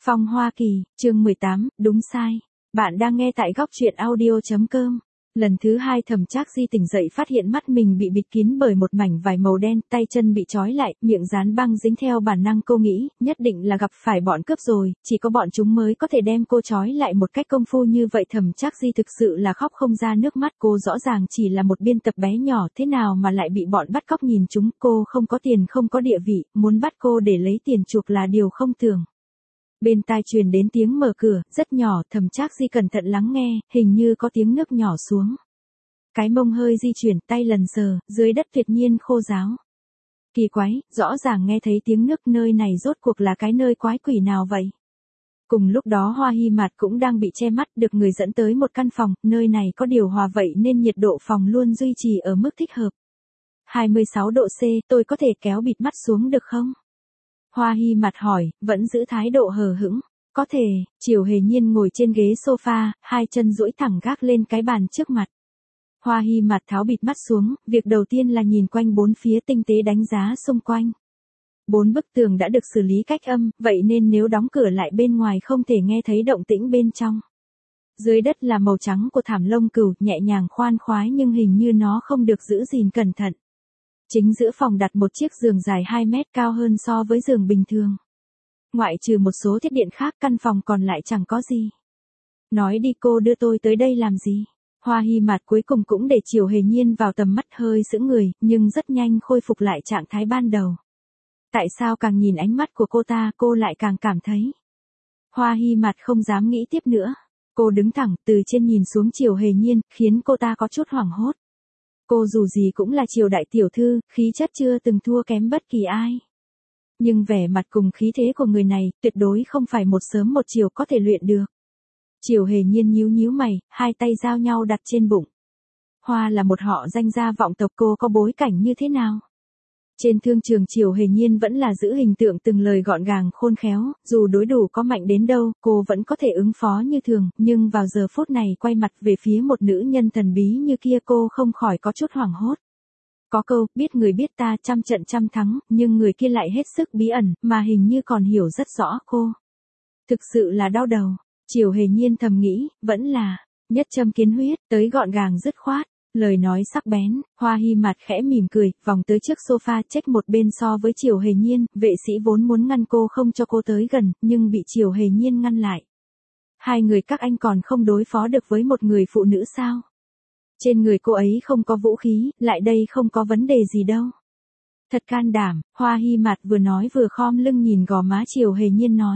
Phong Hoa Kỳ, chương 18, đúng sai. Bạn đang nghe tại góc truyện audio.com. Lần thứ 2 Thẩm Trác Di tỉnh dậy phát hiện mắt mình bị bịt kín bởi một mảnh vải màu đen, tay chân bị trói lại, miệng dán băng dính. Theo bản năng cô nghĩ, nhất định là gặp phải bọn cướp rồi, chỉ có bọn chúng mới có thể đem cô trói lại một cách công phu như vậy. Thẩm Trác Di thực sự là khóc không ra nước mắt, cô rõ ràng chỉ là một biên tập bé nhỏ, thế nào mà lại bị bọn bắt cóc nhìn chúng. Cô không có tiền, không có địa vị, muốn bắt cô để lấy tiền chuộc là điều không tưởng. Bên tai truyền đến tiếng mở cửa, rất nhỏ. Thẩm Trác Di cẩn thận lắng nghe, hình như có tiếng nước nhỏ xuống. Cái mông hơi di chuyển, tay lần sờ, dưới đất tuyệt nhiên khô ráo. Kỳ quái, rõ ràng nghe thấy tiếng nước, nơi này rốt cuộc là cái nơi quái quỷ nào vậy? Cùng lúc đó Hoa Hi Mạt cũng đang bị che mắt, được người dẫn tới một căn phòng, nơi này có điều hòa vậy nên nhiệt độ phòng luôn duy trì ở mức thích hợp. 26 độ C, tôi có thể kéo bịt mắt xuống được không? Hoa Hi Mạt hỏi, vẫn giữ thái độ hờ hững. Có thể. Triều Hề Nhiên ngồi trên ghế sofa, hai chân duỗi thẳng gác lên cái bàn trước mặt. Hoa Hi Mạt tháo bịt mắt xuống, việc đầu tiên là nhìn quanh bốn phía, tinh tế đánh giá xung quanh. 4 bức tường đã được xử lý cách âm, vậy nên nếu đóng cửa lại bên ngoài không thể nghe thấy động tĩnh bên trong. Dưới đất là màu trắng của thảm lông cừu, nhẹ nhàng khoan khoái nhưng hình như nó không được giữ gìn cẩn thận. Chính giữa phòng đặt một chiếc giường dài 2 mét, cao hơn so với giường bình thường. Ngoại trừ một số thiết điện khác, căn phòng còn lại chẳng có gì. Nói đi, cô đưa tôi tới đây làm gì? Hoa Hi Mạt cuối cùng cũng để Triều Hề Nhiên vào tầm mắt, hơi sững người, nhưng rất nhanh khôi phục lại trạng thái ban đầu. Tại sao càng nhìn ánh mắt của cô ta, cô lại càng cảm thấy. Hoa Hi Mạt không dám nghĩ tiếp nữa. Cô đứng thẳng, từ trên nhìn xuống Triều Hề Nhiên, khiến cô ta có chút hoảng hốt. Cô dù gì cũng là Triều đại tiểu thư, khí chất chưa từng thua kém bất kỳ ai. Nhưng vẻ mặt cùng khí thế của người này, tuyệt đối không phải một sớm một chiều có thể luyện được. Triều Hề Nhiên nhíu nhíu mày, hai tay giao nhau đặt trên bụng. Hoa là một họ danh gia vọng tộc, cô có bối cảnh như thế nào? Trên thương trường Triều Hề Nhiên vẫn là giữ hình tượng từng lời gọn gàng khôn khéo, dù đối thủ có mạnh đến đâu, cô vẫn có thể ứng phó như thường, nhưng vào giờ phút này quay mặt về phía một nữ nhân thần bí như kia, cô không khỏi có chút hoảng hốt. Có câu, biết người biết ta, trăm trận trăm thắng, nhưng người kia lại hết sức bí ẩn, mà hình như còn hiểu rất rõ cô. Thực sự là đau đầu. Triều Hề Nhiên thầm nghĩ, vẫn là nhất châm kiến huyết, tới gọn gàng dứt khoát. Lời nói sắc bén. Hoa Hi Mạt khẽ mỉm cười, vòng tới trước sofa, chếch một bên so với Triều Hề Nhiên. Vệ sĩ vốn muốn ngăn cô không cho cô tới gần, nhưng bị Triều Hề Nhiên ngăn lại. Hai người các anh còn không đối phó được với một người phụ nữ sao? Trên người cô ấy không có vũ khí, lại đây không có vấn đề gì đâu. Thật can đảm. Hoa Hi Mạt vừa nói vừa khom lưng nhìn gò má Triều Hề Nhiên nói.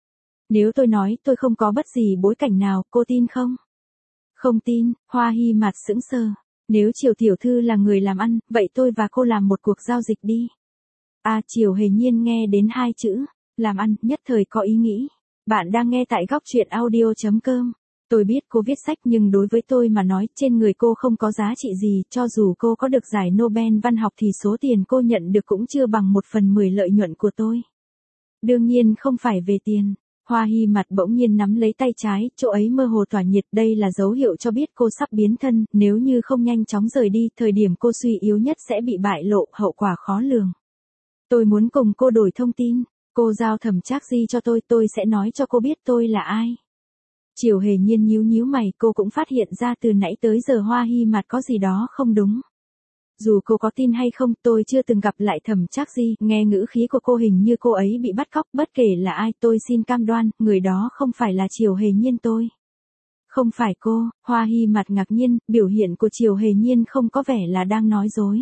Nếu tôi nói tôi không có bất gì bối cảnh nào, cô tin không? Không tin. Hoa Hi Mạt sững sờ. Nếu Triều tiểu thư là người làm ăn, vậy tôi và cô làm một cuộc giao dịch đi. Triều Hề Nhiên nghe đến hai chữ làm ăn, nhất thời có ý nghĩ. Bạn đang nghe tại góc truyện audio.com. Tôi biết cô viết sách, nhưng đối với tôi mà nói, trên người cô không có giá trị gì, cho dù cô có được giải Nobel văn học thì số tiền cô nhận được cũng chưa bằng 1/10 lợi nhuận của tôi. Đương nhiên không phải về tiền. Hoa Hi Mạt bỗng nhiên nắm lấy tay trái, chỗ ấy mơ hồ tỏa nhiệt, đây là dấu hiệu cho biết cô sắp biến thân, nếu như không nhanh chóng rời đi, thời điểm cô suy yếu nhất sẽ bị bại lộ, hậu quả khó lường. Tôi muốn cùng cô đổi thông tin, cô giao Thẩm Trác Di cho tôi sẽ nói cho cô biết tôi là ai. Triều Hề Nhiên nhíu nhíu mày, cô cũng phát hiện ra từ nãy tới giờ Hoa Hi Mạt có gì đó không đúng. Dù cô có tin hay không, tôi chưa từng gặp lại Thẩm Trác Di, nghe ngữ khí của cô hình như cô ấy bị bắt cóc, bất kể là ai, tôi xin cam đoan, người đó không phải là Triều Hề Nhiên tôi. Không phải cô. Hoa Hi Mạt ngạc nhiên, biểu hiện của Triều Hề Nhiên không có vẻ là đang nói dối.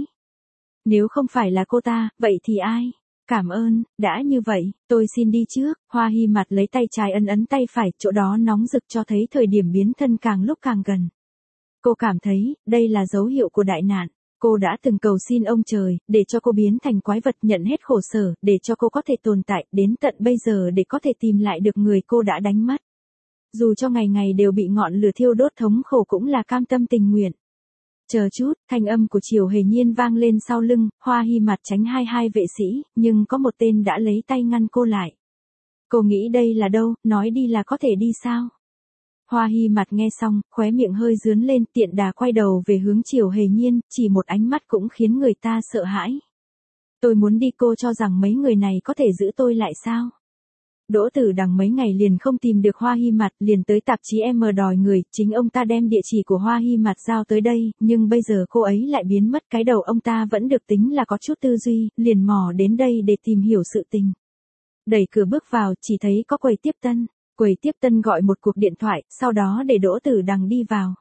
Nếu không phải là cô ta, vậy thì ai? Cảm ơn, đã như vậy, tôi xin đi trước. Hoa Hi Mạt lấy tay trái ấn tay phải, chỗ đó nóng rực cho thấy thời điểm biến thân càng lúc càng gần. Cô cảm thấy, đây là dấu hiệu của đại nạn. Cô đã từng cầu xin ông trời, để cho cô biến thành quái vật, nhận hết khổ sở, để cho cô có thể tồn tại, đến tận bây giờ để có thể tìm lại được người cô đã đánh mất. Dù cho ngày ngày đều bị ngọn lửa thiêu đốt thống khổ cũng là cam tâm tình nguyện. Chờ chút, thanh âm của Triều Hề Nhiên vang lên sau lưng, Hoa Hi Mạt tránh hai vệ sĩ, nhưng có một tên đã lấy tay ngăn cô lại. Cô nghĩ đây là đâu, nói đi là có thể đi sao? Hoa Hi Mạt nghe xong, khóe miệng hơi rướn lên, tiện đà quay đầu về hướng Triều Hề Nhiên, chỉ một ánh mắt cũng khiến người ta sợ hãi. Tôi muốn đi, cô cho rằng mấy người này có thể giữ tôi lại sao? Đỗ Tử Đằng mấy ngày liền không tìm được Hoa Hy Mạt, liền tới tạp chí M đòi người, chính ông ta đem địa chỉ của Hoa Hy Mạt giao tới đây, nhưng bây giờ cô ấy lại biến mất, cái đầu ông ta vẫn được tính là có chút tư duy, liền mò đến đây để tìm hiểu sự tình. Đẩy cửa bước vào, chỉ thấy có quầy tiếp tân. Quầy tiếp tân gọi một cuộc điện thoại, sau đó để Đỗ Tử Đằng đi vào.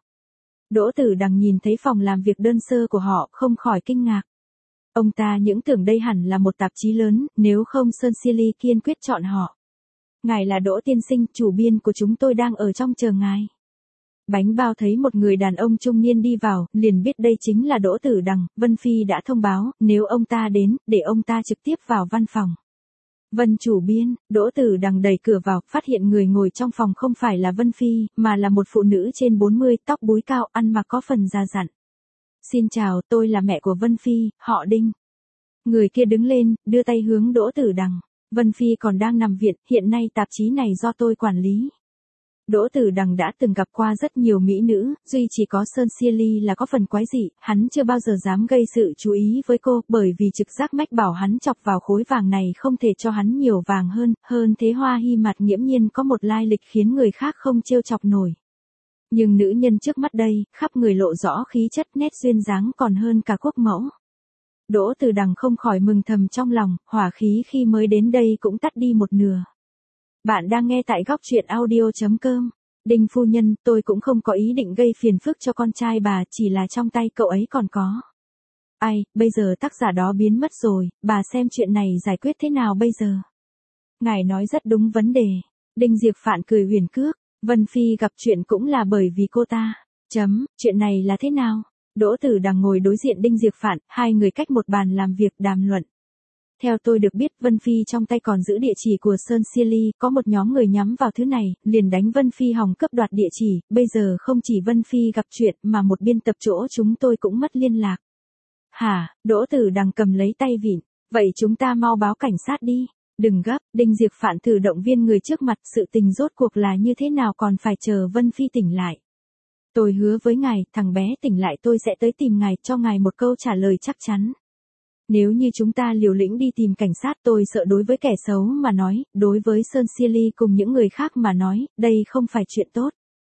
Đỗ Tử Đằng nhìn thấy phòng làm việc đơn sơ của họ, không khỏi kinh ngạc. Ông ta những tưởng đây hẳn là một tạp chí lớn, nếu không Sơn Silly kiên quyết chọn họ. Ngài là Đỗ tiên sinh, chủ biên của chúng tôi đang ở trong chờ ngài. Bánh bao thấy một người đàn ông trung niên đi vào, liền biết đây chính là Đỗ Tử Đằng, Vân Phi đã thông báo, nếu ông ta đến, để ông ta trực tiếp vào văn phòng. Vân chủ biên, Đỗ Tử Đằng đẩy cửa vào, phát hiện người ngồi trong phòng không phải là Vân Phi, mà là một phụ nữ trên 40, tóc búi cao, ăn mặc có phần già dặn. Xin chào, tôi là mẹ của Vân Phi, họ Đinh. Người kia đứng lên, đưa tay hướng Đỗ Tử Đằng. Vân Phi còn đang nằm viện, hiện nay tạp chí này do tôi quản lý. Đỗ Tử Đằng đã từng gặp qua rất nhiều mỹ nữ, duy chỉ có Sơn Silly là có phần quái dị, hắn chưa bao giờ dám gây sự chú ý với cô, bởi vì trực giác mách bảo hắn chọc vào khối vàng này không thể cho hắn nhiều vàng hơn thế Hoa Hy Mạt nghiễm nhiên có một lai lịch khiến người khác không trêu chọc nổi. Nhưng nữ nhân trước mắt đây, khắp người lộ rõ khí chất nét duyên dáng còn hơn cả quốc mẫu. Đỗ Tử Đằng không khỏi mừng thầm trong lòng, hỏa khí khi mới đến đây cũng tắt đi một nửa. Bạn đang nghe tại góc truyện audio.com. Đinh phu nhân, tôi cũng không có ý định gây phiền phức cho con trai bà, chỉ là trong tay cậu ấy còn có. Ai, bây giờ tác giả đó biến mất rồi, bà xem chuyện này giải quyết thế nào bây giờ? Ngài nói rất đúng vấn đề. Đinh Diệp Phạn cười huyền cước, Vân Phi gặp chuyện cũng là bởi vì cô ta. Chuyện này là thế nào? Đỗ Tử Đằng ngồi đối diện Đinh Diệp Phạn, hai người cách một bàn làm việc đàm luận. Theo tôi được biết, Vân Phi trong tay còn giữ địa chỉ của Sơn Silly, có một nhóm người nhắm vào thứ này, liền đánh Vân Phi hòng cướp đoạt địa chỉ, bây giờ không chỉ Vân Phi gặp chuyện mà một biên tập chỗ chúng tôi cũng mất liên lạc. Hả, Đỗ Tử Đằng cầm lấy tay vịn, vậy chúng ta mau báo cảnh sát đi. Đừng gấp, Đinh Diệp Phạn thử động viên người trước mặt, sự tình rốt cuộc là như thế nào còn phải chờ Vân Phi tỉnh lại. Tôi hứa với ngài, thằng bé tỉnh lại tôi sẽ tới tìm ngài, cho ngài một câu trả lời chắc chắn. Nếu như chúng ta liều lĩnh đi tìm cảnh sát, tôi sợ đối với kẻ xấu mà nói, đối với Sơn Silly cùng những người khác mà nói, đây không phải chuyện tốt.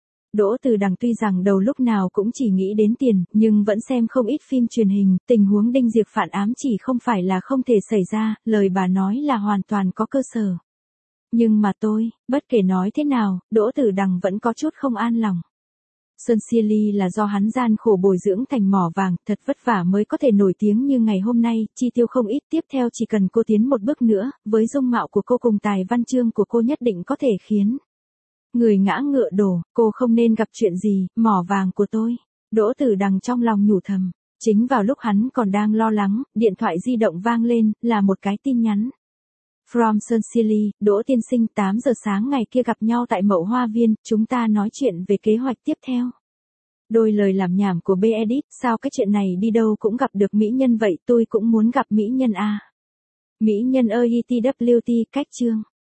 Đỗ Tử Đằng tuy rằng đầu lúc nào cũng chỉ nghĩ đến tiền, nhưng vẫn xem không ít phim truyền hình, tình huống Đinh Diệp Phạn ám chỉ không phải là không thể xảy ra, lời bà nói là hoàn toàn có cơ sở. Nhưng mà bất kể nói thế nào, Đỗ Tử Đằng vẫn có chút không an lòng. Sơn Silly là do hắn gian khổ bồi dưỡng thành mỏ vàng, thật vất vả mới có thể nổi tiếng như ngày hôm nay, chi tiêu không ít, tiếp theo chỉ cần cô tiến một bước nữa, với dung mạo của cô cùng tài văn chương của cô nhất định có thể khiến người ngã ngựa đổ, cô không nên gặp chuyện gì, mỏ vàng của tôi. Đỗ Tử Đằng trong lòng nhủ thầm, chính vào lúc hắn còn đang lo lắng, điện thoại di động vang lên, là một cái tin nhắn. From Sơn Silly, Đỗ tiên sinh 8 giờ sáng ngày kia gặp nhau tại Mậu Hoa Viên, chúng ta nói chuyện về kế hoạch tiếp theo. Đôi lời làm nhảm của B-Edit, sao cái chuyện này đi đâu cũng gặp được mỹ nhân vậy, tôi cũng muốn gặp mỹ nhân a. Mỹ nhân ơi TWT cách chương.